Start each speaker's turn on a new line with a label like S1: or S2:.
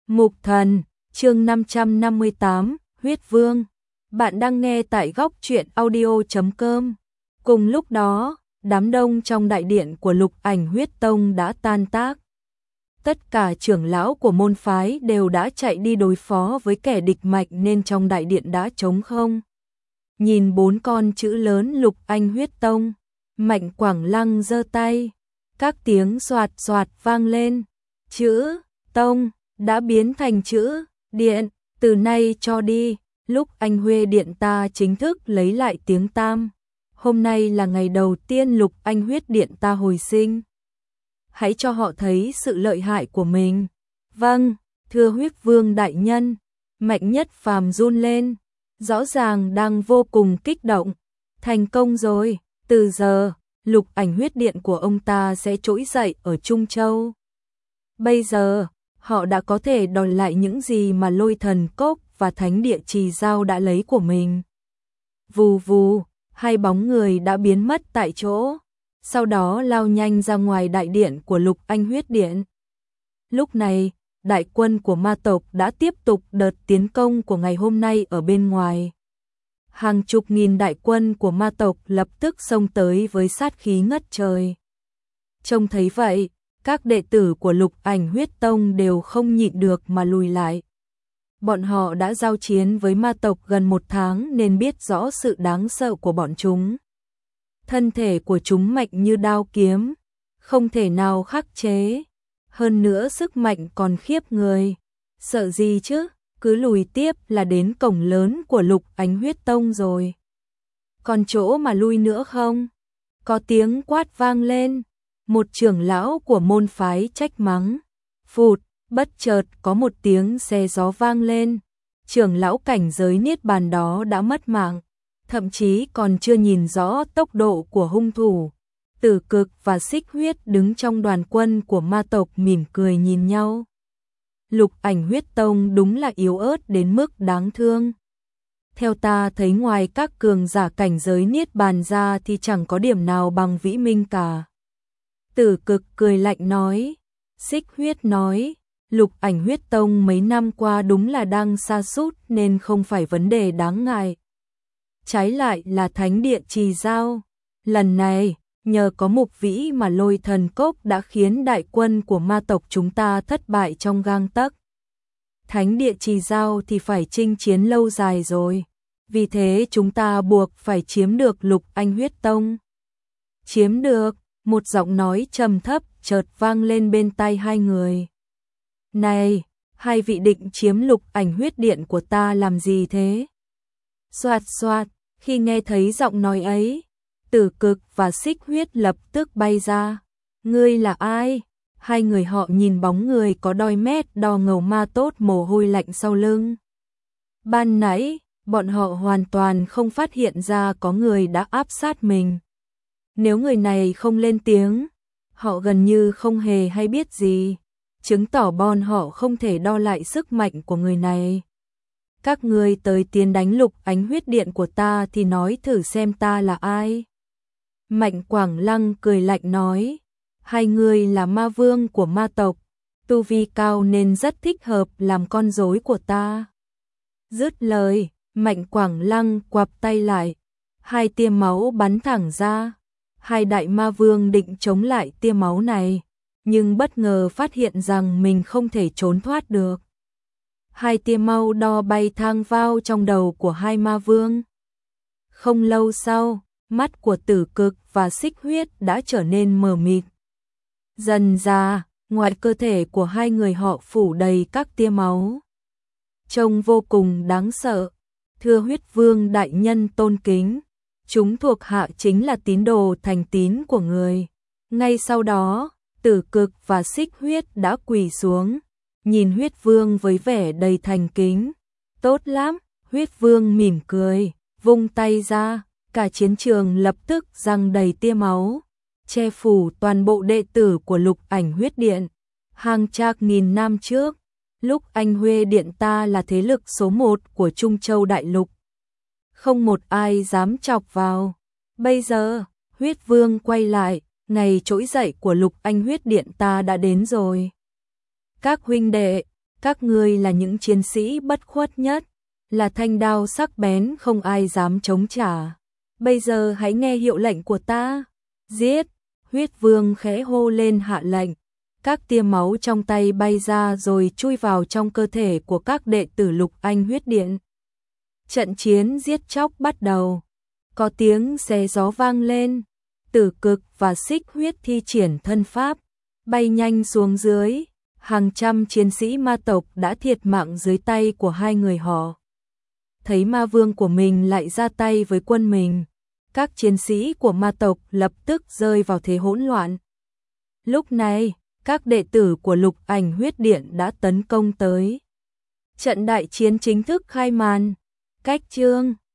S1: Mục Thần, chương 558, Huyết Vương. Bạn đang nghe tại góc truyện audio.com. Cùng lúc đó, đám đông trong đại điện của Lục Ảnh Huyết Tông đã tan tác. Tất cả trưởng lão của môn phái đều đã chạy đi đối phó với kẻ địch mạnh nên trong đại điện đã trống không. Nhìn 4 con chữ lớn Lục Ảnh Huyết Tông, Mạnh Quảng Lăng giơ tay, các tiếng xoạt xoạt vang lên. Chữ Tông đã biến thành chữ Điện, từ nay cho đi, Lúc Anh Huê Điện ta chính thức lấy lại tiếng tam. Hôm nay là ngày đầu tiên Lục Anh Huyết Điện ta hồi sinh. Hãy cho họ thấy sự lợi hại của mình. Vâng, thưa Huyết Vương đại nhân. Mạnh Nhất Phàm run lên, rõ ràng đang vô cùng kích động. Thành công rồi, từ giờ, Lục Ảnh Huyết Điện của ông ta sẽ trỗi dậy ở Trung Châu. Bây giờ, họ đã có thể đòi lại những gì mà Lôi Thần Cốc và Thánh Địa Trì Giao đã lấy của mình. Vù vù, hai bóng người đã biến mất tại chỗ, sau đó lao nhanh ra ngoài đại điện của Lục Anh Huyết Điện. Lúc này, đại quân của ma tộc đã tiếp tục đợt tiến công của ngày hôm nay ở bên ngoài. Hàng chục nghìn đại quân của ma tộc lập tức xông tới với sát khí ngất trời. Trông thấy vậy, các đệ tử của Lục Ảnh Huyết Tông đều không nhịn được mà lùi lại. Bọn họ đã giao chiến với ma tộc gần 1 tháng nên biết rõ sự đáng sợ của bọn chúng. Thân thể của chúng mạnh như đao kiếm, không thể nào khắc chế. Hơn nữa sức mạnh còn khiếp người. Sợ gì chứ, cứ lùi tiếp là đến cổng lớn của Lục Ảnh Huyết Tông rồi. Còn chỗ mà lui nữa không? Có tiếng quát vang lên. Một trưởng lão của môn phái trách mắng. Phụt, bất chợt có một tiếng xe gió vang lên. Trưởng lão cảnh giới niết bàn đó đã mất mạng, thậm chí còn chưa nhìn rõ tốc độ của hung thủ. Tử Cực và Xích Huyết đứng trong đoàn quân của ma tộc mỉm cười nhìn nhau. Lục Ảnh Huyết Tông đúng là yếu ớt đến mức đáng thương. Theo ta thấy ngoài các cường giả cảnh giới niết bàn ra thì chẳng có điểm nào bằng Vĩ Minh cả. Tử Cực cười lạnh nói. Xích Huyết nói, Lục Ảnh Huyết Tông mấy năm qua đúng là đang sa sút nên không phải vấn đề đáng ngại. Trái lại là Thánh Địa Trì Giao. Lần này, nhờ có Mục Vĩ mà Lôi Thần Cốc đã khiến đại quân của ma tộc chúng ta thất bại trong gang tấc. Thánh Địa Trì Giao thì phải chinh chiến lâu dài rồi. Vì thế chúng ta buộc phải chiếm được Lục Ảnh Huyết Tông. Chiếm được, một giọng nói trầm thấp chợt vang lên bên tai hai người. Này, hai vị định chiếm Lục Ảnh Huyết Điện của ta làm gì thế? Xoạt xoạt, khi nghe thấy giọng nói ấy, Tử Cực và Xích Huyết lập tức bay ra. Ngươi là ai? Hai người họ nhìn bóng người có đôi mét đo ngầu ma tốt mồ hôi lạnh sau lưng. Ban nãy, bọn họ hoàn toàn không phát hiện ra có người đã áp sát mình. Nếu người này không lên tiếng, họ gần như không hề hay biết gì, chứng tỏ bọn họ không thể đo lại sức mạnh của người này. Các ngươi tới tiến đánh Lục Ảnh Huyết Điện của ta thì nói thử xem ta là ai. Mạnh Quảng Lăng cười lạnh nói, hai người là ma vương của ma tộc, tu vi cao nên rất thích hợp làm con rối của ta. Dứt lời, Mạnh Quảng Lăng quặp tay lại, hai tia máu bắn thẳng ra. Hai đại ma vương định chống lại tia máu này, nhưng bất ngờ phát hiện rằng mình không thể trốn thoát được. Hai tia máu đo bay thang vào trong đầu của hai ma vương. Không lâu sau, mắt của Tử Cực và Xích Huyết đã trở nên mờ mịt. Dần ra, ngoài cơ thể của hai người họ phủ đầy các tia máu. Trông vô cùng đáng sợ. Thưa Huyết Vương đại nhân tôn kính, chúng thuộc hạ chính là tín đồ thành tín của người. Ngay sau đó, Tử Cực và Xích Huyết đã quỳ xuống, nhìn Huyết Vương với vẻ đầy thành kính. Tốt lắm, Huyết Vương mỉm cười, vung tay ra, cả chiến trường lập tức giăng đầy tia máu, che phủ toàn bộ đệ tử của Lục Ảnh Huyết Điện. Hàng trăm nghìn năm trước, Lúc Anh Huê Điện ta là thế lực số 1 của Trung Châu Đại Lục. Không một ai dám chọc vào. Bây giờ, Huyết Vương quay lại, ngày trỗi dậy của Lục Anh Huyết Điện ta đã đến rồi. Các huynh đệ, Các ngươi là những chiến sĩ bất khuất nhất, là thanh đao sắc bén không ai dám chống trả. Bây giờ hãy nghe hiệu lệnh của ta. Giết! Huyết Vương khẽ hô lên hạ lệnh. Các tia máu trong tay bay ra rồi chui vào trong cơ thể của các đệ tử Lục Anh Huyết Điện. Trận chiến giết chóc bắt đầu. Có tiếng xé gió vang lên. Tử Cực và Xích Huyết thi triển thân pháp, bay nhanh xuống dưới. Hàng trăm chiến sĩ ma tộc đã thiệt mạng dưới tay của hai người họ. Thấy ma vương của mình lại ra tay với quân mình, các chiến sĩ của ma tộc lập tức rơi vào thế hỗn loạn. Lúc này, các đệ tử của Lục Ảnh Huyết Điện đã tấn công tới. Trận đại chiến chính thức khai màn. Cách chương